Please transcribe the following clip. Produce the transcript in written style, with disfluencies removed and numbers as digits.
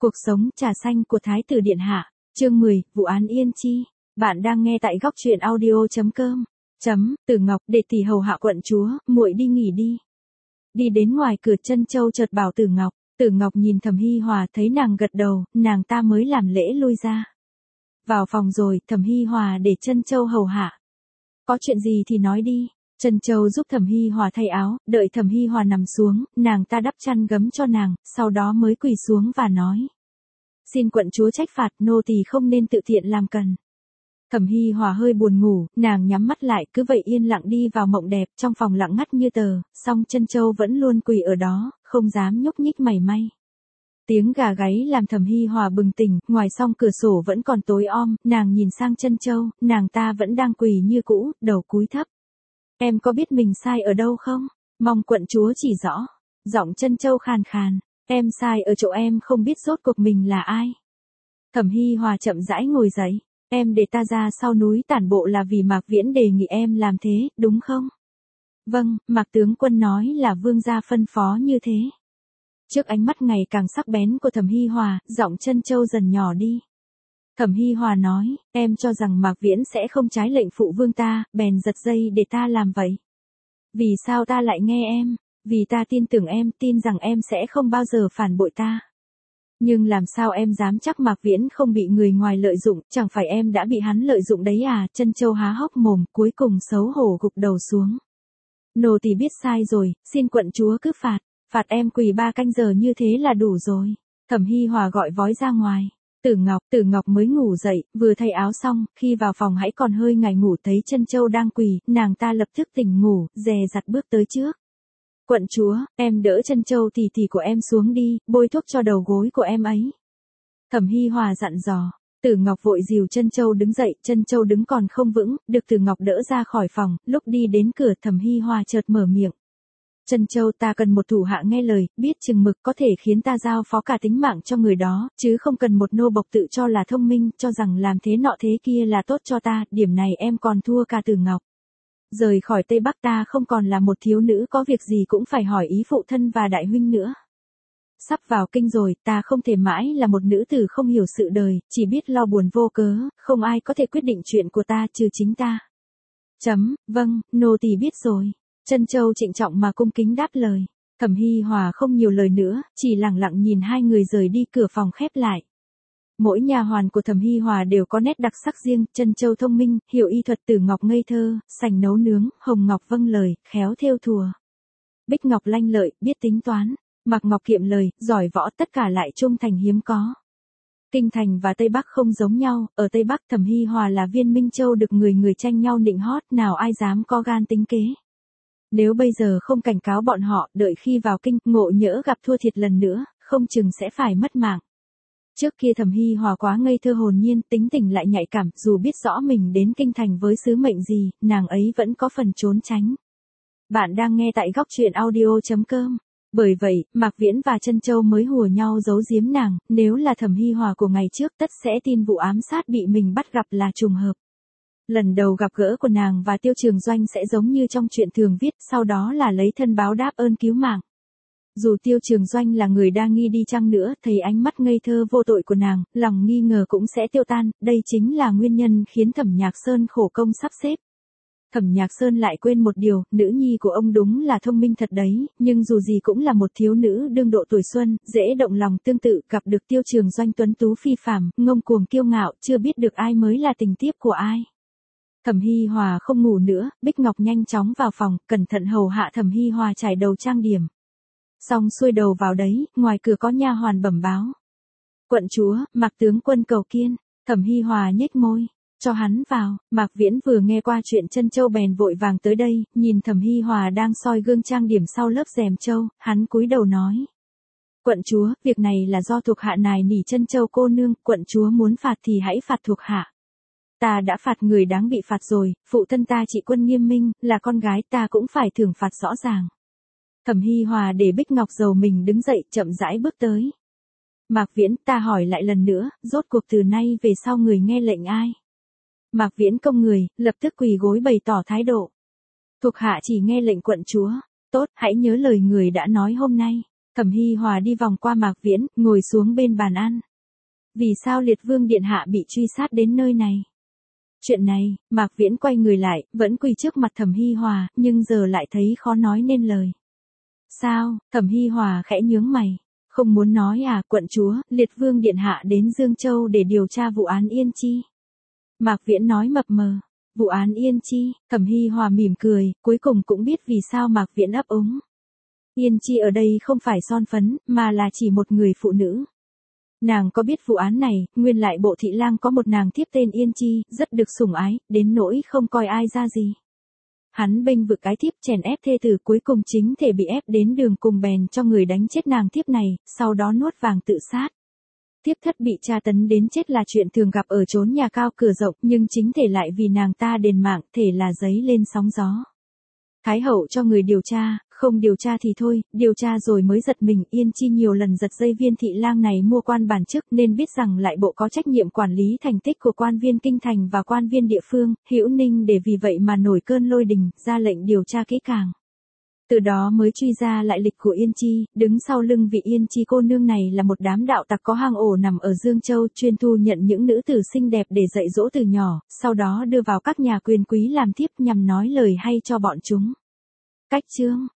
Cuộc sống trà xanh của Thái tử Điện Hạ, chương 10, vụ án Yên Chi. Bạn đang nghe tại góc truyện audio.com. Tử Ngọc, để tỷ hầu hạ quận chúa, muội đi nghỉ đi. Đi đến ngoài cửa Trân Châu chợt bảo Tử Ngọc. Tử Ngọc nhìn Thẩm Hi Hòa thấy nàng gật đầu, nàng ta mới làm lễ lui ra. Vào phòng rồi, Thẩm Hi Hòa để Trân Châu hầu hạ. Có chuyện gì thì nói đi. Trân Châu giúp Thẩm Hi Hòa thay áo, đợi Thẩm Hi Hòa nằm xuống, nàng ta đắp chăn gấm cho nàng, sau đó mới quỳ xuống và nói. Xin quận chúa trách phạt, nô tỳ không nên tự thiện làm cần. Thẩm Hi Hòa hơi buồn ngủ, nàng nhắm mắt lại cứ vậy yên lặng đi vào mộng đẹp, trong phòng lặng ngắt như tờ, song Trân Châu vẫn luôn quỳ ở đó, không dám nhúc nhích mảy may. Tiếng gà gáy làm Thẩm Hi Hòa bừng tỉnh, ngoài song cửa sổ vẫn còn tối om, nàng nhìn sang Trân Châu, nàng ta vẫn đang quỳ như cũ, đầu cúi thấp. Em có biết mình sai ở đâu không? Mong quận chúa chỉ rõ. Giọng Trân Châu khàn khàn. Em sai ở chỗ em không biết rốt cuộc mình là ai. Thẩm Hi Hòa chậm rãi ngồi dậy. Em để ta ra sau núi tản bộ là vì Mạc Viễn đề nghị em làm thế, đúng không? Vâng, Mạc tướng quân nói là vương gia phân phó như thế. Trước ánh mắt ngày càng sắc bén của Thẩm Hi Hòa, giọng Trân Châu dần nhỏ đi. Thẩm Hi Hòa nói, em cho rằng Mạc Viễn sẽ không trái lệnh phụ vương ta, bèn giật dây để ta làm vậy. Vì sao ta lại nghe em? Vì ta tin tưởng em, tin rằng em sẽ không bao giờ phản bội ta. Nhưng làm sao em dám chắc Mạc Viễn không bị người ngoài lợi dụng, chẳng phải em đã bị hắn lợi dụng đấy à? Trân Châu há hốc mồm, cuối cùng xấu hổ gục đầu xuống. Nô tỳ biết sai rồi, xin quận chúa cứ phạt em quỳ 3 canh giờ như thế là đủ rồi. Thẩm Hi Hòa gọi vói ra ngoài. Tử Ngọc mới ngủ dậy, vừa thay áo xong, khi vào phòng hãy còn hơi ngải ngủ thấy Trân Châu đang quỳ, nàng ta lập tức tỉnh ngủ, dè dặt bước tới trước. Quận chúa, em đỡ Trân Châu tỉ tỉ của em xuống đi, bôi thuốc cho đầu gối của em ấy. Thẩm Hi Hòa dặn dò. Tử Ngọc vội dìu Trân Châu đứng dậy, Trân Châu đứng còn không vững, được Tử Ngọc đỡ ra khỏi phòng, lúc đi đến cửa Thẩm Hi Hòa chợt mở miệng. Trân Châu, ta cần một thủ hạ nghe lời, biết chừng mực, có thể khiến ta giao phó cả tính mạng cho người đó, chứ không cần một nô bộc tự cho là thông minh, cho rằng làm thế nọ thế kia là tốt cho ta, điểm này em còn thua cả Tử Ngọc. Rời khỏi Tây Bắc ta không còn là một thiếu nữ có việc gì cũng phải hỏi ý phụ thân và đại huynh nữa. Sắp vào kinh rồi, ta không thể mãi là một nữ tử không hiểu sự đời, chỉ biết lo buồn vô cớ, không ai có thể quyết định chuyện của ta trừ chính ta. Vâng, nô tỳ biết rồi. Trân Châu trịnh trọng mà cung kính đáp lời. Thẩm Hi Hòa không nhiều lời nữa, chỉ lặng lặng nhìn hai người rời đi, cửa phòng khép lại. Mỗi nha hoàn của Thẩm Hi Hòa đều có nét đặc sắc riêng, Trân Châu thông minh, hiểu y thuật, Tử Ngọc ngây thơ, sành nấu nướng, Hồng Ngọc vâng lời, khéo thêu thùa. Bích Ngọc lanh lợi, biết tính toán, Mạc Ngọc kiệm lời, giỏi võ, tất cả lại trung thành hiếm có. Kinh thành và Tây Bắc không giống nhau, ở Tây Bắc Thẩm Hi Hòa là viên Minh Châu được người tranh nhau nịnh hót, nào ai dám có gan tính kế. Nếu bây giờ không cảnh cáo bọn họ, đợi khi vào kinh, ngộ nhỡ gặp thua thiệt lần nữa, không chừng sẽ phải mất mạng. Trước kia Thẩm Hi Hòa quá ngây thơ hồn nhiên, tính tình lại nhạy cảm, dù biết rõ mình đến kinh thành với sứ mệnh gì, nàng ấy vẫn có phần trốn tránh. Bạn đang nghe tại góc truyện audio.com. Bởi vậy, Mạc Viễn và Trân Châu mới hùa nhau giấu giếm nàng, nếu là Thẩm Hi Hòa của ngày trước tất sẽ tin vụ ám sát bị mình bắt gặp là trùng hợp. Lần đầu gặp gỡ của nàng và Tiêu Trường Doanh sẽ giống như trong truyện thường viết, sau đó là lấy thân báo đáp ơn cứu mạng. Dù Tiêu Trường Doanh là người đa nghi đi chăng nữa, thấy ánh mắt ngây thơ vô tội của nàng, lòng nghi ngờ cũng sẽ tiêu tan, đây chính là nguyên nhân khiến Thẩm Nhạc Sơn khổ công sắp xếp. Thẩm Nhạc Sơn lại quên một điều, nữ nhi của ông đúng là thông minh thật đấy, nhưng dù gì cũng là một thiếu nữ đương độ tuổi xuân, dễ động lòng tương tự, gặp được Tiêu Trường Doanh tuấn tú phi phàm, ngông cuồng kiêu ngạo, chưa biết được ai mới là tình tiếp của ai. Thẩm Hi Hòa không ngủ nữa, Bích Ngọc nhanh chóng vào phòng, cẩn thận hầu hạ Thẩm Hi Hòa chải đầu trang điểm. Xong xuôi đầu vào đấy, ngoài cửa có nha hoàn bẩm báo. Quận chúa, Mạc tướng quân cầu kiên. Thẩm Hi Hòa nhếch môi, cho hắn vào. Mạc Viễn vừa nghe qua chuyện Trân Châu bèn vội vàng tới đây, nhìn Thẩm Hi Hòa đang soi gương trang điểm sau lớp rèm châu, hắn cúi đầu nói. Quận chúa, việc này là do thuộc hạ nài nỉ Trân Châu cô nương, quận chúa muốn phạt thì hãy phạt thuộc hạ. Ta đã phạt người đáng bị phạt rồi, phụ thân ta trị quân nghiêm minh, là con gái ta cũng phải thưởng phạt rõ ràng. Thẩm Hi Hòa để Bích Ngọc giầu mình đứng dậy, chậm rãi bước tới. Mạc Viễn, ta hỏi lại lần nữa, rốt cuộc từ nay về sau người nghe lệnh ai? Mạc Viễn cong người, lập tức quỳ gối bày tỏ thái độ. Thuộc hạ chỉ nghe lệnh quận chúa. Tốt, hãy nhớ lời người đã nói hôm nay. Thẩm Hy Hòa đi vòng qua Mạc Viễn, ngồi xuống bên bàn ăn. Vì sao Liệt Vương Điện Hạ bị truy sát đến nơi này? Chuyện này, Mạc Viễn quay người lại, vẫn quỳ trước mặt Thẩm Hy Hòa, nhưng giờ lại thấy khó nói nên lời. Sao? Thẩm Hy Hòa khẽ nhướng mày. Không muốn nói à, quận chúa, Liệt Vương Điện Hạ đến Dương Châu để điều tra vụ án Yên Chi. Mạc Viễn nói mập mờ. Vụ án Yên Chi, Thẩm Hy Hòa mỉm cười, cuối cùng cũng biết vì sao Mạc Viễn ấp úng. Yên Chi ở đây không phải son phấn, mà là chỉ một người phụ nữ. Nàng có biết vụ án này, nguyên lại Bộ Thị Lang có một nàng thiếp tên Yên Chi, rất được sủng ái, đến nỗi không coi ai ra gì. Hắn bênh vực cái thiếp chèn ép thê tử, cuối cùng chính thể bị ép đến đường cùng, bèn cho người đánh chết nàng thiếp này, sau đó nuốt vàng tự sát. Thiếp thất bị tra tấn đến chết là chuyện thường gặp ở chốn nhà cao cửa rộng, nhưng chính thể lại vì nàng ta đền mạng, thể là giấy lên sóng gió. Thái hậu cho người điều tra, không điều tra thì thôi, điều tra rồi mới giật mình. Yên Chi nhiều lần giật dây Viên Thị Lang này mua quan bản chức, nên biết rằng lại bộ có trách nhiệm quản lý thành tích của quan viên kinh thành và quan viên địa phương. Hữu Ninh để vì vậy mà nổi cơn lôi đình, ra lệnh điều tra kỹ càng. Từ đó mới truy ra lại lịch của Yên Chi. Đứng sau lưng vị Yên Chi cô nương này là một đám đạo tặc có hang ổ nằm ở Dương Châu, chuyên thu nhận những nữ tử xinh đẹp để dạy dỗ từ nhỏ, sau đó đưa vào các nhà quyền quý làm thiếp nhằm nói lời hay cho bọn chúng. Cách chương